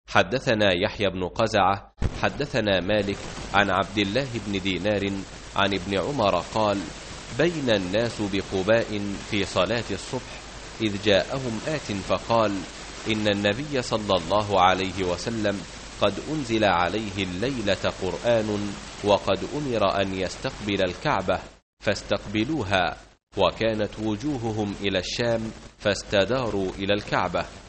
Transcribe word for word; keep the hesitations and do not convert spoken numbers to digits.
حدثنا يحيى بن قزعة حدثنا مالك عن عبد الله بن دينار عن ابن عمر قال: بين الناس بقباء في صلاة الصبح إذ جاءهم آت فقال: إن النبي صلى الله عليه وسلم قد أنزل عليه الليلة قرآن وقد أمر أن يستقبل الكعبة فاستقبلوها، وكانت وجوههم إلى الشام فاستداروا إلى الكعبة.